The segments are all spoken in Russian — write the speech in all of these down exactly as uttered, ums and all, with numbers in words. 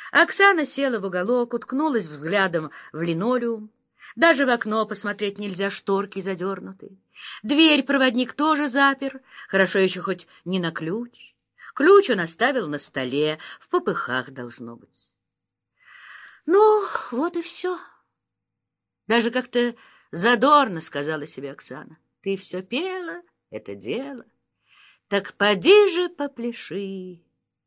Оксана села в уголок, уткнулась взглядом в линолеум. Даже в окно посмотреть нельзя, шторки задернуты. Дверь проводник тоже запер, хорошо еще хоть не на ключ. Ключ он оставил на столе, в попыхах должно быть. Ну, вот и все. Даже как-то задорно сказала себе Оксана. Ты все пела, это дело. Так поди же попляши.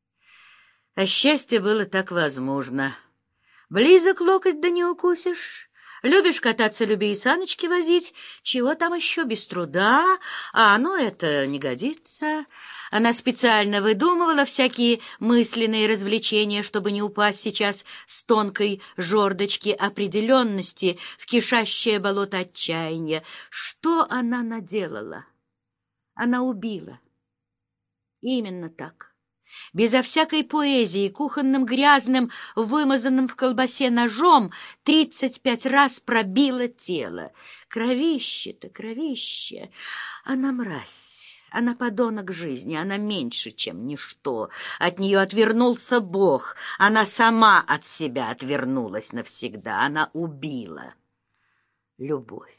А счастье было так возможно. Близок локоть, да не укусишь. Любишь кататься, люби и саночки возить. Чего там еще без труда? А оно это не годится. Она специально выдумывала всякие мысленные развлечения, чтобы не упасть сейчас с тонкой жердочки определенности в кишащее болото отчаяния. Что она наделала? Она убила. Именно так. Безо всякой поэзии, кухонным грязным, вымазанным в колбасе ножом, тридцать пять раз пробила тело. Кровище-то, кровище. Она мразь, она подонок жизни, она меньше, чем ничто. От нее отвернулся Бог, она сама от себя отвернулась навсегда. Она убила любовь.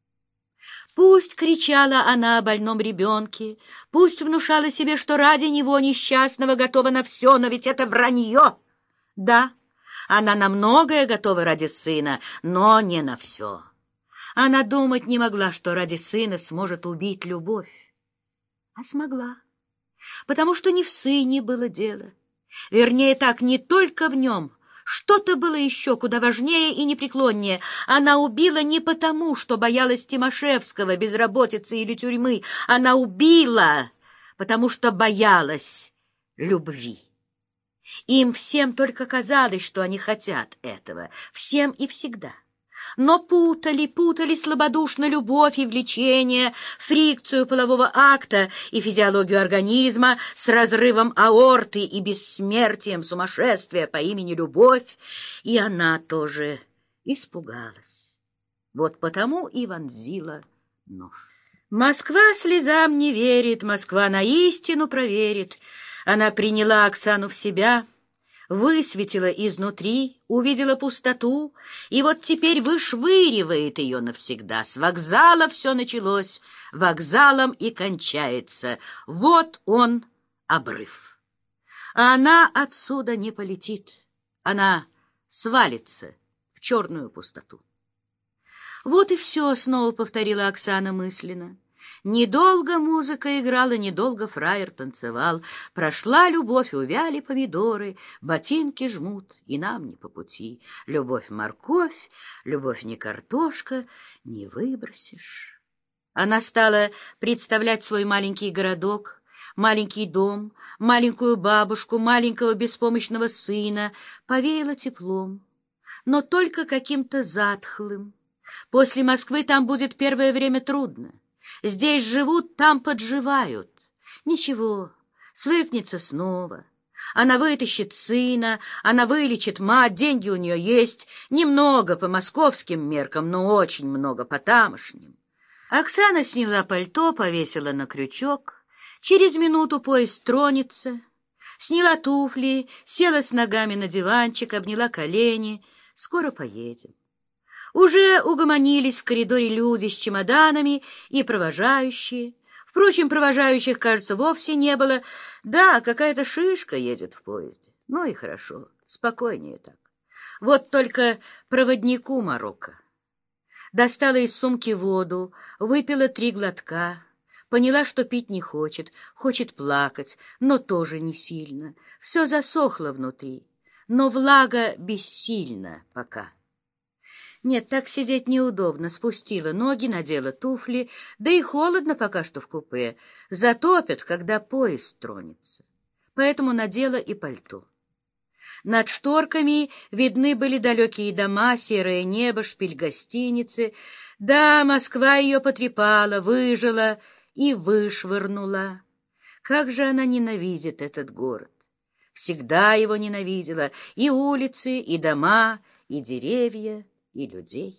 Пусть кричала она о больном ребенке, пусть внушала себе, что ради него несчастного готова на все, но ведь это вранье. Да, она на многое готова ради сына, но не на все. Она думать не могла, что ради сына сможет убить любовь. А смогла, потому что не в сыне было дело. Вернее так, не только в нем. Что-то было еще куда важнее и непреклоннее. Она убила не потому, что боялась Тимошевского, безработицы или тюрьмы. Она убила, потому что боялась любви. Им всем только казалось, что они хотят этого. Всем и всегда. Но путали, путали слабодушно любовь и влечение, фрикцию полового акта и физиологию организма с разрывом аорты и бессмертием сумасшествия по имени любовь, и она тоже испугалась. Вот потому и вонзила нож. Москва слезам не верит, Москва на истину проверит. Она приняла Оксану в себя, высветила изнутри, увидела пустоту, и вот теперь вышвыривает ее навсегда. С вокзала все началось, вокзалом и кончается. Вот он, обрыв. А она отсюда не полетит, она свалится в черную пустоту. Вот и все, снова повторила Оксана мысленно. Недолго музыка играла, недолго фраер танцевал. Прошла любовь, увяли помидоры, ботинки жмут, и нам не по пути. Любовь-морковь, любовь не картошка, не выбросишь. Она стала представлять свой маленький городок, маленький дом, маленькую бабушку, маленького беспомощного сына. Повеяло теплом, но только каким-то затхлым. После Москвы там будет первое время трудно. Здесь живут, там подживают. Ничего, свыкнется снова. Она вытащит сына, она вылечит мать, деньги у нее есть. Немного по московским меркам, но очень много по тамошним. Оксана сняла пальто, повесила на крючок. Через минуту поезд тронется. Сняла туфли, села с ногами на диванчик, обняла колени. Скоро поедем. Уже угомонились в коридоре люди с чемоданами и провожающие. Впрочем, провожающих, кажется, вовсе не было. Да, какая-то шишка едет в поезде. Ну и хорошо, спокойнее так. Вот только проводнику морока. Достала из сумки воду, выпила три глотка. Поняла, что пить не хочет, хочет плакать, но тоже не сильно. Все засохло внутри, но влага бессильна пока. Нет, так сидеть неудобно. Спустила ноги, надела туфли, да и холодно пока что в купе. Затопят, когда поезд тронется. Поэтому надела и пальто. Над шторками видны были далекие дома, серое небо, шпиль гостиницы. Да, Москва ее потрепала, выжила и вышвырнула. Как же она ненавидит этот город! Всегда его ненавидела. И улицы, и дома, и деревья, и людей.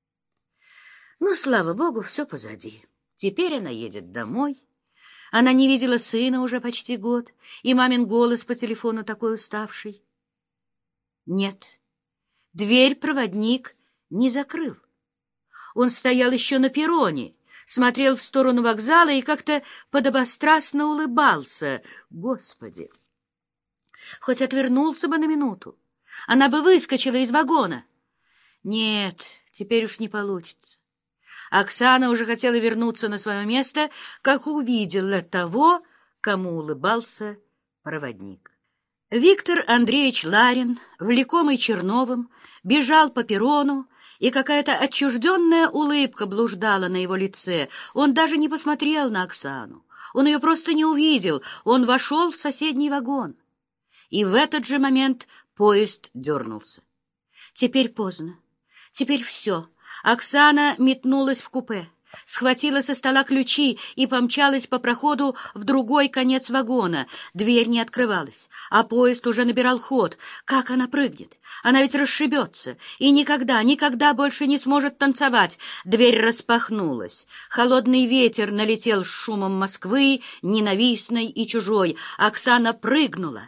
Но, слава богу, все позади. Теперь она едет домой. Она не видела сына уже почти год, и мамин голос по телефону такой уставший. Нет, дверь проводник не закрыл. Он стоял еще на перроне, смотрел в сторону вокзала и как-то подобострастно улыбался. Господи! Хоть отвернулся бы на минуту, она бы выскочила из вагона. Нет, теперь уж не получится. Оксана уже хотела вернуться на свое место, как увидела того, кому улыбался проводник. Виктор Андреевич Ларин, влекомый Черновым, бежал по перрону, и какая-то отчужденная улыбка блуждала на его лице. Он даже не посмотрел на Оксану. Он ее просто не увидел. Он вошел в соседний вагон. И в этот же момент поезд дернулся. Теперь поздно. Теперь все. Оксана метнулась в купе, схватила со стола ключи и помчалась по проходу в другой конец вагона. Дверь не открывалась, а поезд уже набирал ход. Как она прыгнет? Она ведь расшибется и никогда, никогда больше не сможет танцевать. Дверь распахнулась. Холодный ветер налетел с шумом Москвы, ненавистной и чужой. Оксана прыгнула.